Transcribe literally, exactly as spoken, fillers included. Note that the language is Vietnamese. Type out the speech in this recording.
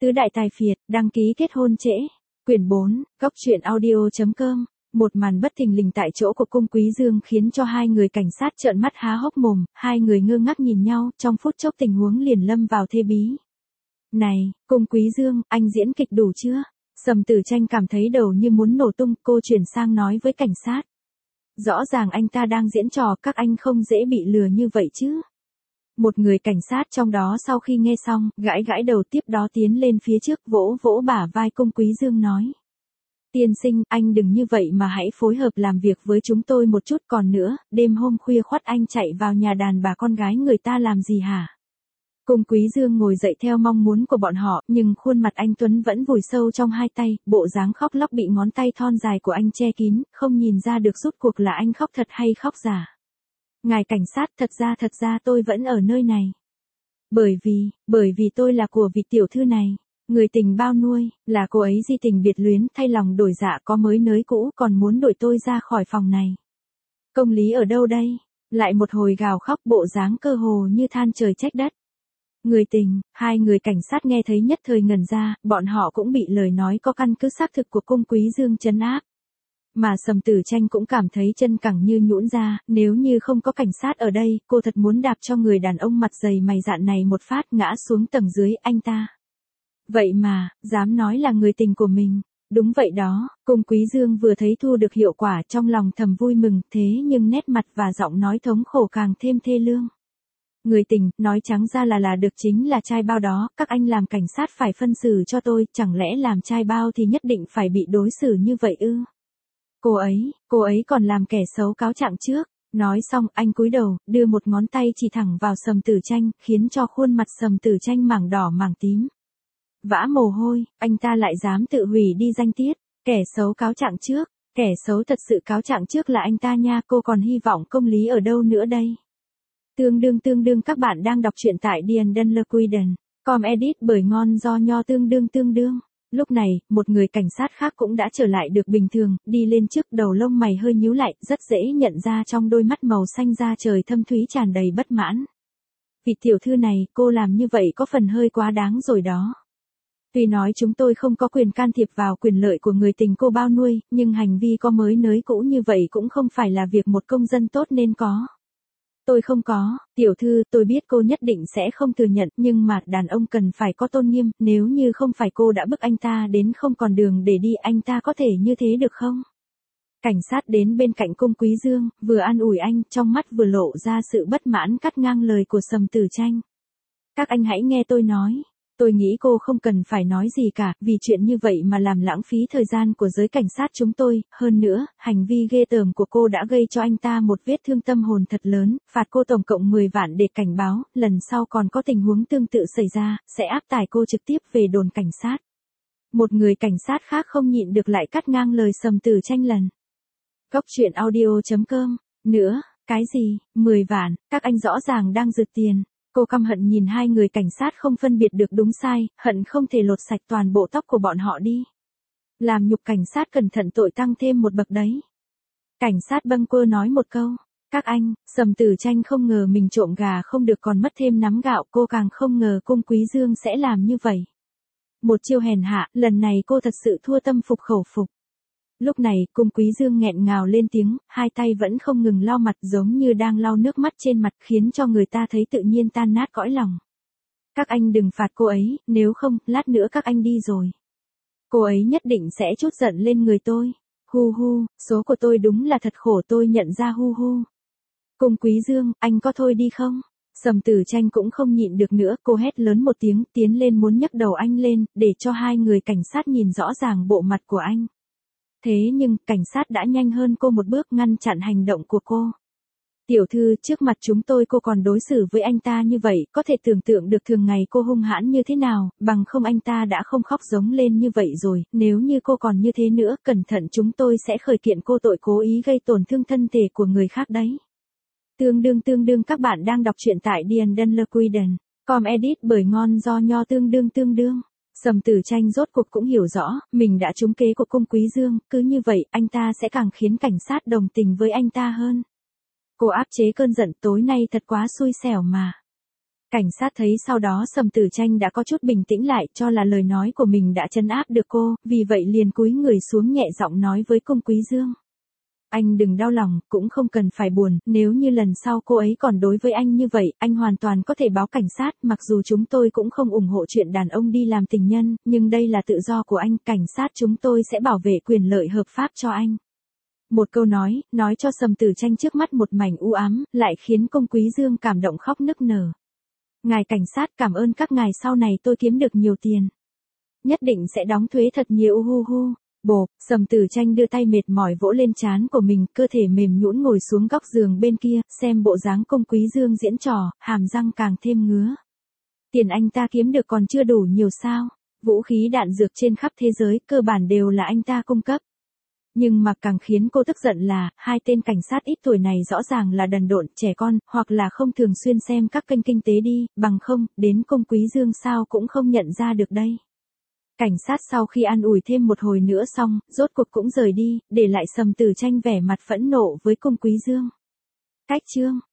Tứ đại tài phiệt, đăng ký kết hôn trễ. Quyển bốn, góc truyện audio.com. Một màn bất thình lình tại chỗ của cung Quý Dương khiến cho hai người cảnh sát trợn mắt há hốc mồm, hai người ngơ ngác nhìn nhau, trong phút chốc tình huống liền lâm vào thê bí. Này, cung Quý Dương, anh diễn kịch đủ chưa? Sầm Tử Tranh cảm thấy đầu như muốn nổ tung, cô chuyển sang nói với cảnh sát. Rõ ràng anh ta đang diễn trò, các anh không dễ bị lừa như vậy chứ. Một người cảnh sát trong đó sau khi nghe xong, gãi gãi đầu tiếp đó tiến lên phía trước vỗ vỗ bả vai cung Quý Dương nói. Tiên sinh, anh đừng như vậy mà hãy phối hợp làm việc với chúng tôi một chút, còn nữa, đêm hôm khuya khoắt anh chạy vào nhà đàn bà con gái người ta làm gì hả? Cung Quý Dương ngồi dậy theo mong muốn của bọn họ, nhưng khuôn mặt anh Tuấn vẫn vùi sâu trong hai tay, bộ dáng khóc lóc bị ngón tay thon dài của anh che kín, không nhìn ra được rốt cuộc là anh khóc thật hay khóc giả. Ngài cảnh sát, thật ra thật ra tôi vẫn ở nơi này. Bởi vì, bởi vì tôi là của vị tiểu thư này. Người tình bao nuôi, là cô ấy di tình biệt luyến, thay lòng đổi dạ, có mới nới cũ, còn muốn đuổi tôi ra khỏi phòng này. Công lý ở đâu đây? Lại một hồi gào khóc, bộ dáng cơ hồ như than trời trách đất. Người tình, hai người cảnh sát nghe thấy nhất thời ngẩn ra, bọn họ cũng bị lời nói có căn cứ xác thực của cung Quý Dương trấn áp. Mà Sầm Tử Tranh cũng cảm thấy chân cẳng như nhũn ra, nếu như không có cảnh sát ở đây, cô thật muốn đạp cho người đàn ông mặt dày mày dạn này một phát ngã xuống tầng dưới anh ta. Vậy mà, dám nói là người tình của mình. Đúng vậy đó, cung Quý Dương vừa thấy thu được hiệu quả trong lòng thầm vui mừng, thế nhưng nét mặt và giọng nói thống khổ càng thêm thê lương. Người tình, nói trắng ra là là được chính là trai bao đó, các anh làm cảnh sát phải phân xử cho tôi, chẳng lẽ làm trai bao thì nhất định phải bị đối xử như vậy ư? Cô ấy, cô ấy còn làm kẻ xấu cáo trạng trước. Nói xong, anh cúi đầu, đưa một ngón tay chỉ thẳng vào Sầm Tử Tranh, khiến cho khuôn mặt Sầm Tử Tranh mảng đỏ mảng tím. Vã mồ hôi, anh ta lại dám tự hủy đi danh tiết, kẻ xấu cáo trạng trước, kẻ xấu thật sự cáo trạng trước là anh ta nha, cô còn hy vọng công lý ở đâu nữa đây. Tương đương tương đương các bạn đang đọc truyện tại Điền Đân Lơ Quiden, com edit bởi ngon do nho tương đương tương đương. Lúc này, một người cảnh sát khác cũng đã trở lại được bình thường, đi lên trước, đầu lông mày hơi nhíu lại, rất dễ nhận ra trong đôi mắt màu xanh da trời thâm thúy tràn đầy bất mãn. Vị tiểu thư này, cô làm như vậy có phần hơi quá đáng rồi đó. Tuy nói chúng tôi không có quyền can thiệp vào quyền lợi của người tình cô bao nuôi, nhưng hành vi có mới nới cũ như vậy cũng không phải là việc một công dân tốt nên có. Tôi không có, tiểu thư, tôi biết cô nhất định sẽ không thừa nhận, nhưng mà đàn ông cần phải có tôn nghiêm, nếu như không phải cô đã bức anh ta đến không còn đường để đi, anh ta có thể như thế được không? Cảnh sát đến bên cạnh cung Quý Dương, vừa an ủi anh, trong mắt vừa lộ ra sự bất mãn cắt ngang lời của Sầm Tử Tranh. Các anh hãy nghe tôi nói. Tôi nghĩ cô không cần phải nói gì cả, vì chuyện như vậy mà làm lãng phí thời gian của giới cảnh sát chúng tôi, hơn nữa, hành vi ghê tởm của cô đã gây cho anh ta một vết thương tâm hồn thật lớn, phạt cô tổng cộng mười vạn để cảnh báo, lần sau còn có tình huống tương tự xảy ra, sẽ áp tải cô trực tiếp về đồn cảnh sát. Một người cảnh sát khác không nhịn được lại cắt ngang lời Sầm Tử Tranh lần. Góc truyện audio.com, nữa, cái gì, mười vạn, các anh rõ ràng đang rượt tiền. Cô căm hận nhìn hai người cảnh sát không phân biệt được đúng sai, hận không thể lột sạch toàn bộ tóc của bọn họ đi. Làm nhục cảnh sát cẩn thận tội tăng thêm một bậc đấy. Cảnh sát bâng quơ nói một câu. Các anh, Sầm Tử Tranh không ngờ mình trộm gà không được còn mất thêm nắm gạo, cô càng không ngờ cung Quý Dương sẽ làm như vậy. Một chiêu hèn hạ, lần này cô thật sự thua tâm phục khẩu phục. Lúc này, cung Quý Dương nghẹn ngào lên tiếng, hai tay vẫn không ngừng lau mặt giống như đang lau nước mắt trên mặt khiến cho người ta thấy tự nhiên tan nát cõi lòng. Các anh đừng phạt cô ấy, nếu không, lát nữa các anh đi rồi. Cô ấy nhất định sẽ trút giận lên người tôi. Hu hu, số của tôi đúng là thật khổ, tôi nhận ra hu hu. Cung Quý Dương, anh có thôi đi không? Sầm Tử Tranh cũng không nhịn được nữa, cô hét lớn một tiếng, tiến lên muốn nhấc đầu anh lên, để cho hai người cảnh sát nhìn rõ ràng bộ mặt của anh. Thế nhưng, cảnh sát đã nhanh hơn cô một bước ngăn chặn hành động của cô. Tiểu thư, trước mặt chúng tôi cô còn đối xử với anh ta như vậy, có thể tưởng tượng được thường ngày cô hung hãn như thế nào, bằng không anh ta đã không khóc giống lên như vậy rồi, nếu như cô còn như thế nữa, cẩn thận chúng tôi sẽ khởi kiện cô tội cố ý gây tổn thương thân thể của người khác đấy. Tương đương tương đương các bạn đang đọc truyện tại Điền Đân Lơ Quiden, com edit bởi ngon do nho tương đương tương đương. Sầm Tử Tranh rốt cuộc cũng hiểu rõ, mình đã trúng kế của cung Quý Dương, cứ như vậy, anh ta sẽ càng khiến cảnh sát đồng tình với anh ta hơn. Cô áp chế cơn giận, tối nay thật quá xui xẻo mà. Cảnh sát thấy sau đó Sầm Tử Tranh đã có chút bình tĩnh lại, cho là lời nói của mình đã trấn áp được cô, vì vậy liền cúi người xuống nhẹ giọng nói với Cung Quý Dương. Anh đừng đau lòng, cũng không cần phải buồn, nếu như lần sau cô ấy còn đối với anh như vậy, anh hoàn toàn có thể báo cảnh sát, mặc dù chúng tôi cũng không ủng hộ chuyện đàn ông đi làm tình nhân, nhưng đây là tự do của anh, cảnh sát chúng tôi sẽ bảo vệ quyền lợi hợp pháp cho anh. Một câu nói, nói cho Sầm Tử Tranh trước mắt một mảnh u ám, lại khiến Cung Quý Dương cảm động khóc nức nở. Ngài cảnh sát, cảm ơn các ngài, sau này tôi kiếm được nhiều tiền. Nhất định sẽ đóng thuế thật nhiều hu hu. Bộp, Sầm Tử Tranh đưa tay mệt mỏi vỗ lên trán của mình, cơ thể mềm nhũn ngồi xuống góc giường bên kia, xem bộ dáng Cung Quý Dương diễn trò, hàm răng càng thêm ngứa. Tiền anh ta kiếm được còn chưa đủ nhiều sao? Vũ khí đạn dược trên khắp thế giới, cơ bản đều là anh ta cung cấp. Nhưng mà càng khiến cô tức giận là, hai tên cảnh sát ít tuổi này rõ ràng là đần độn, trẻ con, hoặc là không thường xuyên xem các kênh kinh tế đi, bằng không, đến Cung Quý Dương sao cũng không nhận ra được đây. Cảnh sát sau khi an ủi thêm một hồi nữa xong, rốt cuộc cũng rời đi, để lại Sầm Tử Tranh vẻ mặt phẫn nộ với Cung Quý Dương. Cách chương